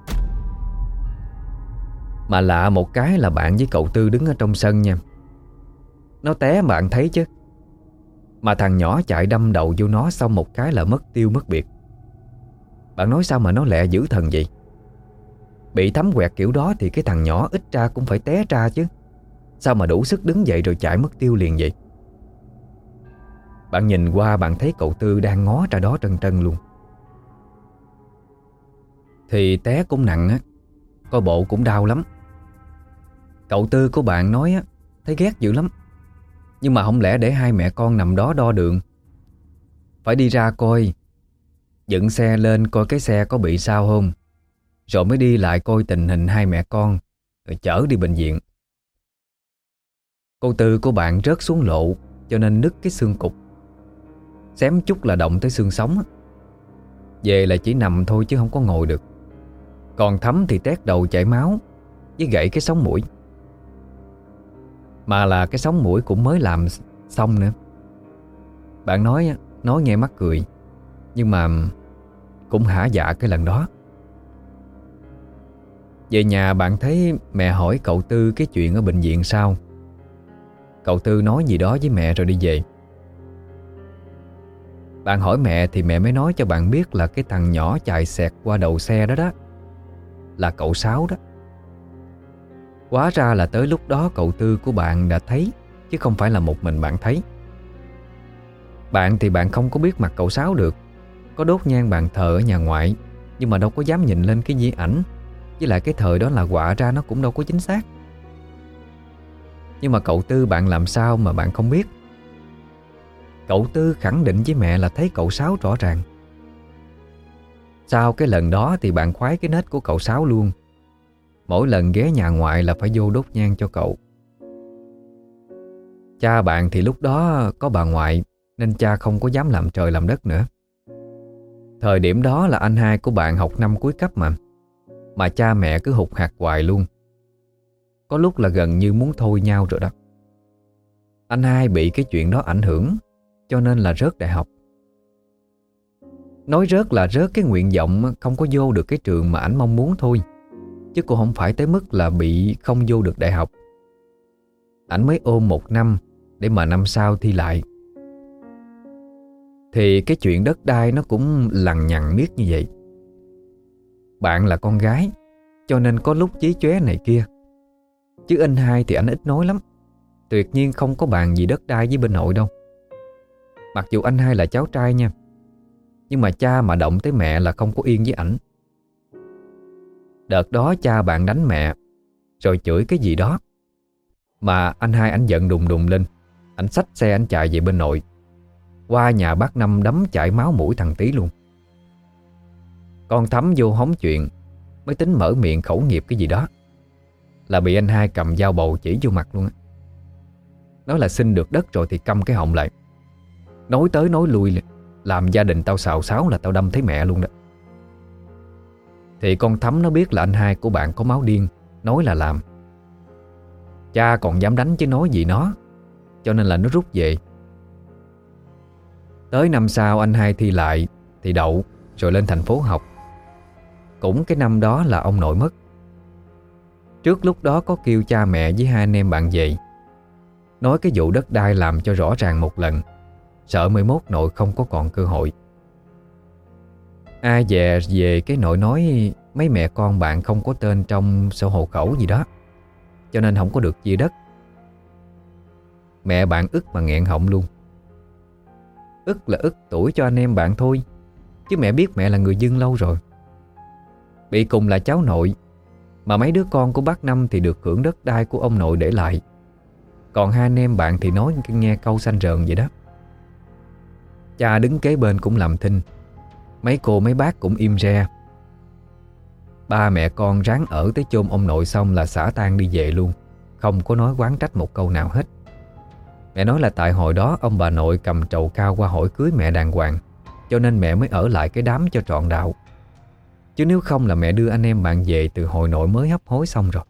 Mà lạ một cái là bạn với cậu Tư đứng ở trong sân nha. Nó té bạn thấy chứ. Mà thằng nhỏ chạy đâm đầu vô nó xong một cái là mất tiêu mất biệt. Bạn nói sao mà nó lẹ dữ thần vậy? Bị Thắm quẹt kiểu đó thì cái thằng nhỏ ít ra cũng phải té ra chứ. Sao mà đủ sức đứng dậy rồi chạy mất tiêu liền vậy? Bạn nhìn qua bạn thấy cậu Tư đang ngó ra đó trân trân luôn. Thì té cũng nặng á, coi bộ cũng đau lắm. Cậu Tư của bạn nói á, thấy ghét dữ lắm. Nhưng mà không lẽ để hai mẹ con nằm đó đo đường. Phải đi ra coi, dựng xe lên coi cái xe có bị sao không, rồi mới đi lại coi tình hình hai mẹ con, rồi chở đi bệnh viện. Cô Tư của bạn rớt xuống lộ cho nên nứt cái xương cụt, xém chút là động tới xương sống á. Về là chỉ nằm thôi chứ không có ngồi được. Còn Thắm thì tét đầu chảy máu với gãy cái sống mũi. Mà là cái sống mũi cũng mới làm xong nữa. Bạn nói Nói nghe mắc cười, nhưng mà cũng hả dạ cái lần đó. Về nhà bạn thấy mẹ hỏi cậu Tư cái chuyện ở bệnh viện sao. Cậu Tư nói gì đó với mẹ rồi đi về. Bạn hỏi mẹ thì mẹ mới nói cho bạn biết là cái thằng nhỏ chạy xẹt qua đầu xe đó đó là cậu Sáu đó. Hóa ra là tới lúc đó cậu Tư của bạn đã thấy, chứ không phải là một mình bạn thấy. Bạn thì bạn không có biết mặt cậu Sáu được. Có đốt nhang bàn thờ ở nhà ngoại, nhưng mà đâu có dám nhìn lên cái di ảnh. Với lại cái thời đó là họa ra nó cũng đâu có chính xác. Nhưng mà cậu Tư bạn làm sao mà bạn không biết. Cậu Tư khẳng định với mẹ là thấy cậu Sáu rõ ràng. Sau cái lần đó thì bạn khoái cái nết của cậu Sáu luôn. Mỗi lần ghé nhà ngoại là phải vô đốt nhang cho cậu. Cha bạn thì lúc đó có bà ngoại, nên cha không có dám làm trời làm đất nữa. Thời điểm đó là anh hai của bạn học năm cuối cấp mà Mà cha mẹ cứ hụt hạt hoài luôn. Có lúc là gần như muốn thôi nhau rồi đó. Anh hai bị cái chuyện đó ảnh hưởng, cho nên là rớt đại học. Nói rớt là rớt cái nguyện vọng không có vô được cái trường mà ảnh mong muốn thôi, chứ cũng không phải tới mức là bị không vô được đại học. Ảnh mới ôm một năm để mà năm sau thi lại. Thì cái chuyện đất đai nó cũng lằng nhằng miết như vậy. Bạn là con gái, cho nên có lúc chí chóe này kia. Chứ anh hai thì ảnh ít nói lắm. Tuyệt nhiên không có bàn gì đất đai với bên nội đâu. Mặc dù anh hai là cháu trai nha, nhưng mà cha mà động tới mẹ là không có yên với ảnh. Đợt đó cha bạn đánh mẹ, rồi chửi cái gì đó, mà anh hai ảnh giận đùng đùng lên. Ảnh xách xe ảnh chạy về bên nội, qua nhà bác Năm đấm chảy máu mũi thằng Tí luôn. Con Thắm vô hóng chuyện, mới tính mở miệng khẩu nghiệp cái gì đó, là bị anh hai cầm dao bầu chỉ vô mặt luôn á. Nói là xin được đất rồi thì câm cái họng lại. Nói tới nói lui, làm gia đình tao xào xáo là tao đâm thấy mẹ luôn đó. Thì con Thắm nó biết là anh hai của bạn có máu điên, nói là làm. Cha còn dám đánh chứ nói gì nó, cho nên là nó rút về. Tới năm sau anh hai thi lại thì đậu, rồi lên thành phố học. Cũng cái năm đó là ông nội mất. Trước lúc đó có kêu cha mẹ với hai anh em bạn về, nói cái vụ đất đai làm cho rõ ràng một lần, sợ mai mốt nội không có còn cơ hội. Ai về về cái nội nói mấy mẹ con bạn không có tên trong sổ hộ khẩu gì đó, cho nên không có được chia đất. Mẹ bạn ức mà nghẹn họng luôn. Ức là ức tuổi cho anh em bạn thôi, chứ mẹ biết mẹ là người dưng lâu rồi. Bị cùng là cháu nội, mà mấy đứa con của bác Năm thì được hưởng đất đai của ông nội để lại. Còn hai anh em bạn thì nói nghe câu xanh rờn vậy đó. Cha đứng kế bên cũng làm thinh, mấy cô mấy bác cũng im re. Ba mẹ con ráng ở tới chôn ông nội xong là xả tang đi về luôn, không có nói oán trách một câu nào hết. Mẹ nói là tại hồi đó ông bà nội cầm trầu cao qua hỏi cưới mẹ đàng hoàng, cho nên mẹ mới ở lại cái đám cho trọn đạo. Chứ nếu không là mẹ đưa anh em bạn về từ hồi nội mới hấp hối xong rồi.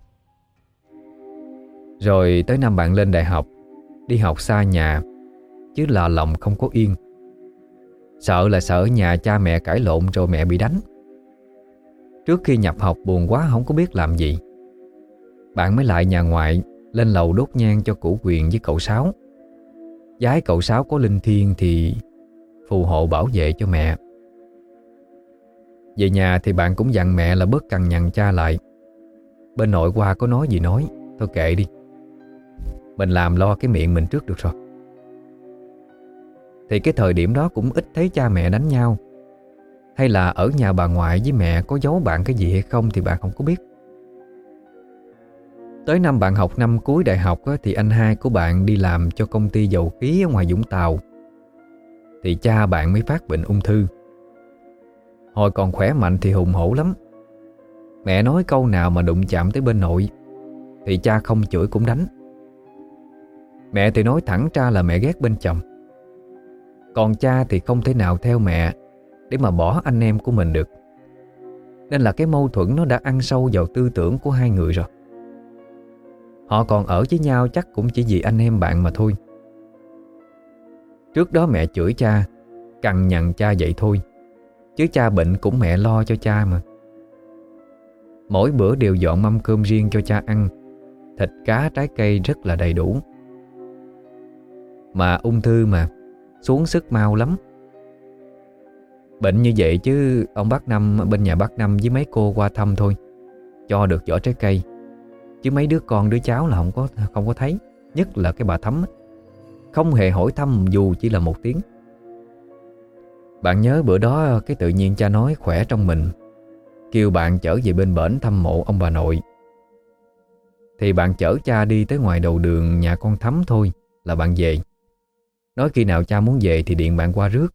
Rồi tới năm bạn lên đại học, đi học xa nhà, chứ là lòng không có yên. Sợ là sợ ở nhà cha mẹ cãi lộn rồi mẹ bị đánh. Trước khi nhập học buồn quá không có biết làm gì, bạn mới lại nhà ngoại, lên lầu đốt nhang cho củ quyền với cậu Sáu. Giái cậu Sáu có linh thiêng thì phù hộ bảo vệ cho mẹ. Về nhà thì bạn cũng dặn mẹ là bớt cằn nhằn cha lại. Bên nội qua có nói gì nói, thôi kệ đi, mình làm lo cái miệng mình trước được rồi. Thì cái thời điểm đó cũng ít thấy cha mẹ đánh nhau, hay là ở nhà bà ngoại với mẹ có giấu bạn cái gì hay không thì bạn không có biết. Tới năm bạn học năm cuối đại học á, thì anh hai của bạn đi làm cho công ty dầu khí ở ngoài Vũng Tàu. Thì cha bạn mới phát bệnh ung thư. Hồi còn khỏe mạnh thì hùng hổ lắm. Mẹ nói câu nào mà đụng chạm tới bên nội thì cha không chửi cũng đánh. Mẹ thì nói thẳng ra là mẹ ghét bên chồng. Còn cha thì không thể nào theo mẹ để mà bỏ anh em của mình được. Nên là cái mâu thuẫn nó đã ăn sâu vào tư tưởng của hai người rồi. Họ còn ở với nhau chắc cũng chỉ vì anh em bạn mà thôi. Trước đó mẹ chửi cha, cằn nhằn cha vậy thôi, chứ cha bệnh cũng mẹ lo cho cha mà. Mỗi bữa đều dọn mâm cơm riêng cho cha ăn, thịt cá trái cây rất là đầy đủ. Mà ung thư mà, xuống sức mau lắm. Bệnh như vậy chứ ông bác Năm bên nhà bác Năm với mấy cô qua thăm thôi, cho được giỏ trái cây, chứ mấy đứa con đứa cháu là không có không có thấy. Nhất là cái bà Thắm á, không hề hỏi thăm dù chỉ là một tiếng. Bạn nhớ bữa đó cái tự nhiên cha nói khỏe trong mình, kêu bạn chở về bên bển thăm mộ ông bà nội. Thì bạn chở cha đi tới ngoài đầu đường nhà con Thắm thôi là bạn về. Nói khi nào cha muốn về thì điện bạn qua rước.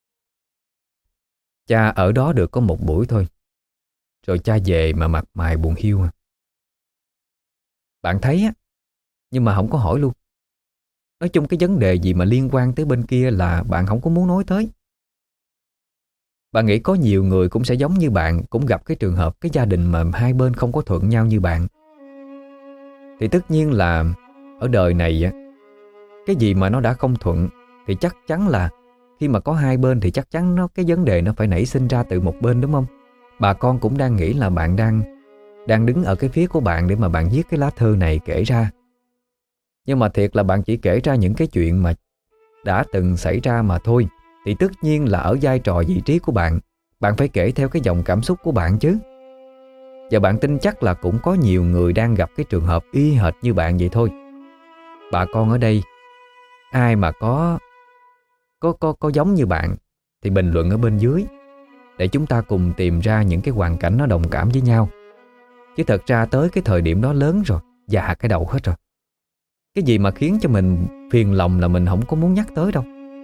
Cha ở đó được có một buổi thôi, rồi cha về mà mặt mày buồn hiu à. Bạn thấy á, nhưng mà không có hỏi luôn. Nói chung cái vấn đề gì mà liên quan tới bên kia là bạn không có muốn nói tới. Bạn nghĩ có nhiều người cũng sẽ giống như bạn, cũng gặp cái trường hợp cái gia đình mà hai bên không có thuận nhau như bạn. Thì tất nhiên là ở đời này á, cái gì mà nó đã không thuận thì chắc chắn là khi mà có hai bên thì chắc chắn nó cái vấn đề nó phải nảy sinh ra từ một bên, đúng không? Bà con cũng đang nghĩ là bạn đang đang đứng ở cái phía của bạn để mà bạn viết cái lá thư này kể ra. Nhưng mà thiệt là bạn chỉ kể ra những cái chuyện mà đã từng xảy ra mà thôi. Thì tất nhiên là ở vai trò vị trí của bạn, bạn phải kể theo cái dòng cảm xúc của bạn chứ. Và bạn tin chắc là cũng có nhiều người đang gặp cái trường hợp y hệt như bạn vậy thôi. Bà con ở đây, ai mà có có có có giống như bạn thì bình luận ở bên dưới để chúng ta cùng tìm ra những cái hoàn cảnh nó đồng cảm với nhau. Chứ thật ra tới cái thời điểm đó lớn rồi, già cái đầu hết rồi. Cái gì mà khiến cho mình phiền lòng là mình không có muốn nhắc tới đâu.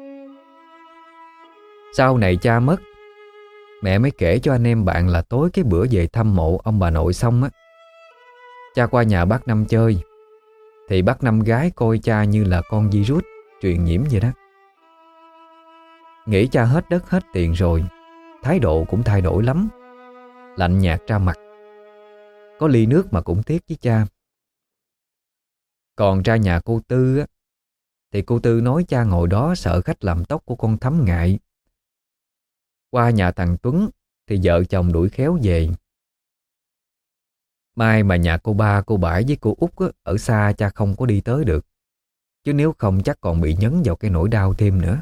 Sau này cha mất, mẹ mới kể cho anh em bạn là tối cái bữa về thăm mộ ông bà nội xong á, cha qua nhà bác Năm chơi. Thì bác Năm gái coi cha như là con virus truyền nhiễm vậy đó. Nghĩ cha hết đất hết tiền rồi, thái độ cũng thay đổi lắm, lạnh nhạt ra mặt. Có ly nước mà cũng tiếc với cha. Còn ra nhà cô Tư á, thì cô Tư nói cha ngồi đó sợ khách làm tóc của con Thắm ngại. Qua nhà thằng Tuấn thì vợ chồng đuổi khéo về. May mà nhà cô Ba, cô Bãi với cô Út á, ở xa cha không có đi tới được, chứ nếu không chắc còn bị nhấn vào cái nỗi đau thêm nữa.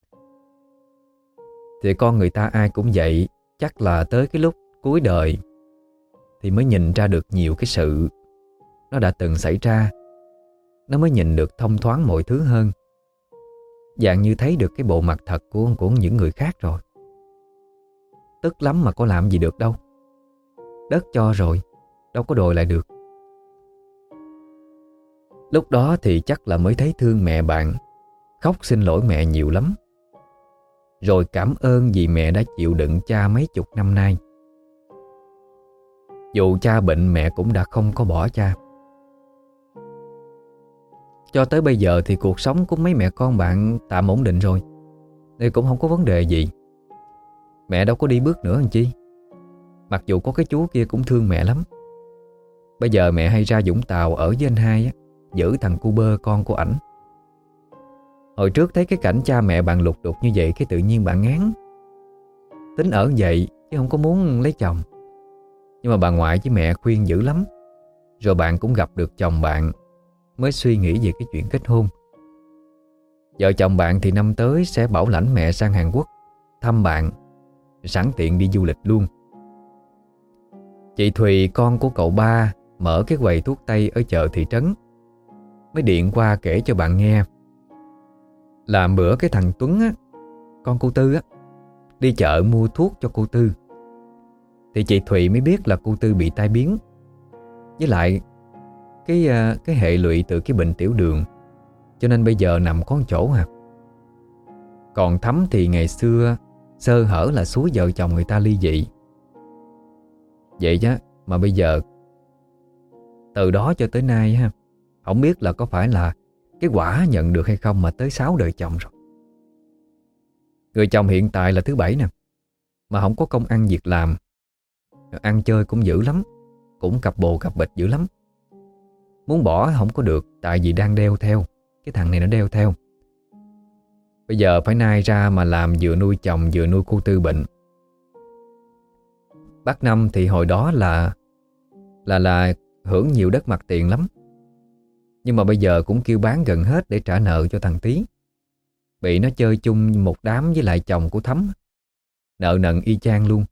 Thì con người ta ai cũng vậy, chắc là tới cái lúc cuối đời thì mới nhìn ra được nhiều cái sự nó đã từng xảy ra. Nó mới nhìn được thông thoáng mọi thứ hơn, dạng như thấy được cái bộ mặt thật của, của những người khác rồi. Tức lắm mà có làm gì được đâu. Đất cho rồi, đâu có đòi lại được. Lúc đó thì chắc là mới thấy thương mẹ bạn, khóc xin lỗi mẹ nhiều lắm. Rồi cảm ơn vì mẹ đã chịu đựng cha mấy chục năm nay. Dù cha bệnh mẹ cũng đã không có bỏ cha. Cho tới bây giờ thì cuộc sống của mấy mẹ con bạn tạm ổn định rồi, nên cũng không có vấn đề gì. Mẹ đâu có đi bước nữa làm chi. Mặc dù có cái chú kia cũng thương mẹ lắm. Bây giờ mẹ hay ra Vũng Tàu ở với anh hai á, giữ thằng cu bơ con của ảnh. Hồi trước thấy cái cảnh cha mẹ bạn lục đục như vậy, cái tự nhiên bạn ngán. Tính ở vậy chứ không có muốn lấy chồng. Nhưng mà bà ngoại với mẹ khuyên dữ lắm. Rồi bạn cũng gặp được chồng bạn, mới suy nghĩ về cái chuyện kết hôn. Vợ chồng bạn thì năm tới sẽ bảo lãnh mẹ sang Hàn Quốc thăm bạn, sẵn tiện đi du lịch luôn. Chị Thùy, con của cậu Ba, mở cái quầy thuốc tây ở chợ thị trấn, mới điện qua kể cho bạn nghe là bữa cái thằng Tuấn á, con cô Tư á, đi chợ mua thuốc cho cô Tư. Thì chị Thùy mới biết là cô Tư bị tai biến, với lại cái cái hệ lụy từ cái bệnh tiểu đường, cho nên bây giờ nằm có một chỗ à. Còn Thắm thì ngày xưa sơ hở là xúi vợ chồng người ta ly dị. Vậy chứ mà bây giờ từ đó cho tới nay ha, không biết là có phải là cái quả nhận được hay không mà tới sáu đời chồng rồi. Người chồng hiện tại là thứ bảy nè, mà không có công ăn việc làm, ăn chơi cũng dữ lắm, cũng cặp bồ cặp bịch dữ lắm. Muốn bỏ không có được, tại vì đang đeo theo. Cái thằng này nó đeo theo. Bây giờ phải nai ra mà làm, vừa nuôi chồng vừa nuôi cô Tư bệnh. Bác Năm thì hồi đó là Là là hưởng nhiều đất mặt tiền lắm. Nhưng mà bây giờ cũng kêu bán gần hết để trả nợ cho thằng Tí. Bị nó chơi chung một đám với lại chồng của Thắm. Nợ nần y chang luôn.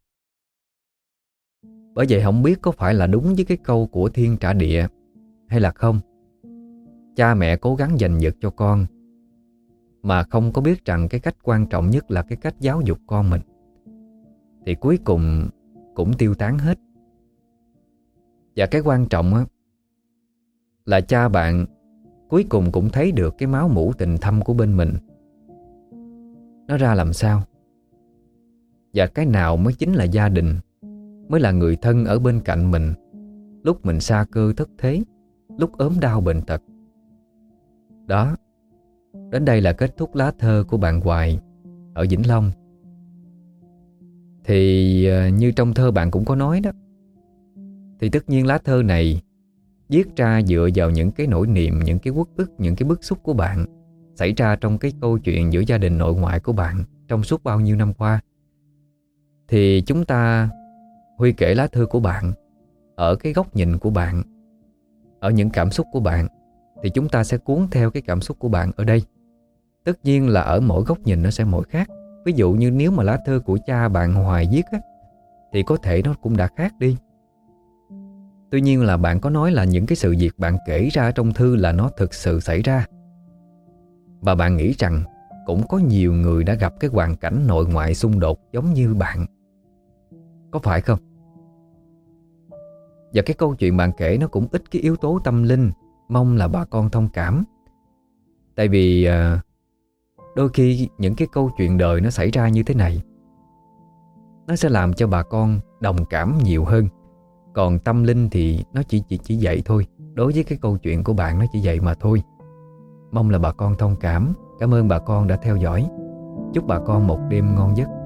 Bởi vậy không biết có phải là đúng với cái câu của thiên trả địa hay là không. Cha mẹ cố gắng giành giật cho con, mà không có biết rằng cái cách quan trọng nhất là cái cách giáo dục con mình, thì cuối cùng cũng tiêu tán hết. Và cái quan trọng á, là cha bạn cuối cùng cũng thấy được cái máu mủ tình thâm của bên mình nó ra làm sao. Và cái nào mới chính là gia đình, mới là người thân ở bên cạnh mình lúc mình sa cơ thất thế, lúc ốm đau bệnh tật. Đó, đến đây là kết thúc lá thơ của bạn Hoài ở Vĩnh Long. Thì như trong thơ bạn cũng có nói đó, thì tất nhiên lá thơ này viết ra dựa vào những cái nỗi niềm, những cái uất ức, những cái bức xúc của bạn xảy ra trong cái câu chuyện giữa gia đình nội ngoại của bạn trong suốt bao nhiêu năm qua. Thì chúng ta, Huy kể lá thư của bạn ở cái góc nhìn của bạn, ở những cảm xúc của bạn, thì chúng ta sẽ cuốn theo cái cảm xúc của bạn ở đây. Tất nhiên là ở mỗi góc nhìn nó sẽ mỗi khác. Ví dụ như nếu mà lá thư của cha bạn Hoài viết á, thì có thể nó cũng đã khác đi. Tuy nhiên là bạn có nói là những cái sự việc bạn kể ra trong thư là nó thực sự xảy ra. Và bạn nghĩ rằng cũng có nhiều người đã gặp cái hoàn cảnh nội ngoại xung đột giống như bạn. Có phải không? Và cái câu chuyện bạn kể nó cũng ít cái yếu tố tâm linh. Mong là bà con thông cảm. Tại vì à, đôi khi những cái câu chuyện đời nó xảy ra như thế này, nó sẽ làm cho bà con đồng cảm nhiều hơn. Còn tâm linh thì nó chỉ chỉ chỉ vậy thôi. Đối với cái câu chuyện của bạn nó chỉ vậy mà thôi. Mong là bà con thông cảm. Cảm ơn bà con đã theo dõi. Chúc bà con một đêm ngon giấc.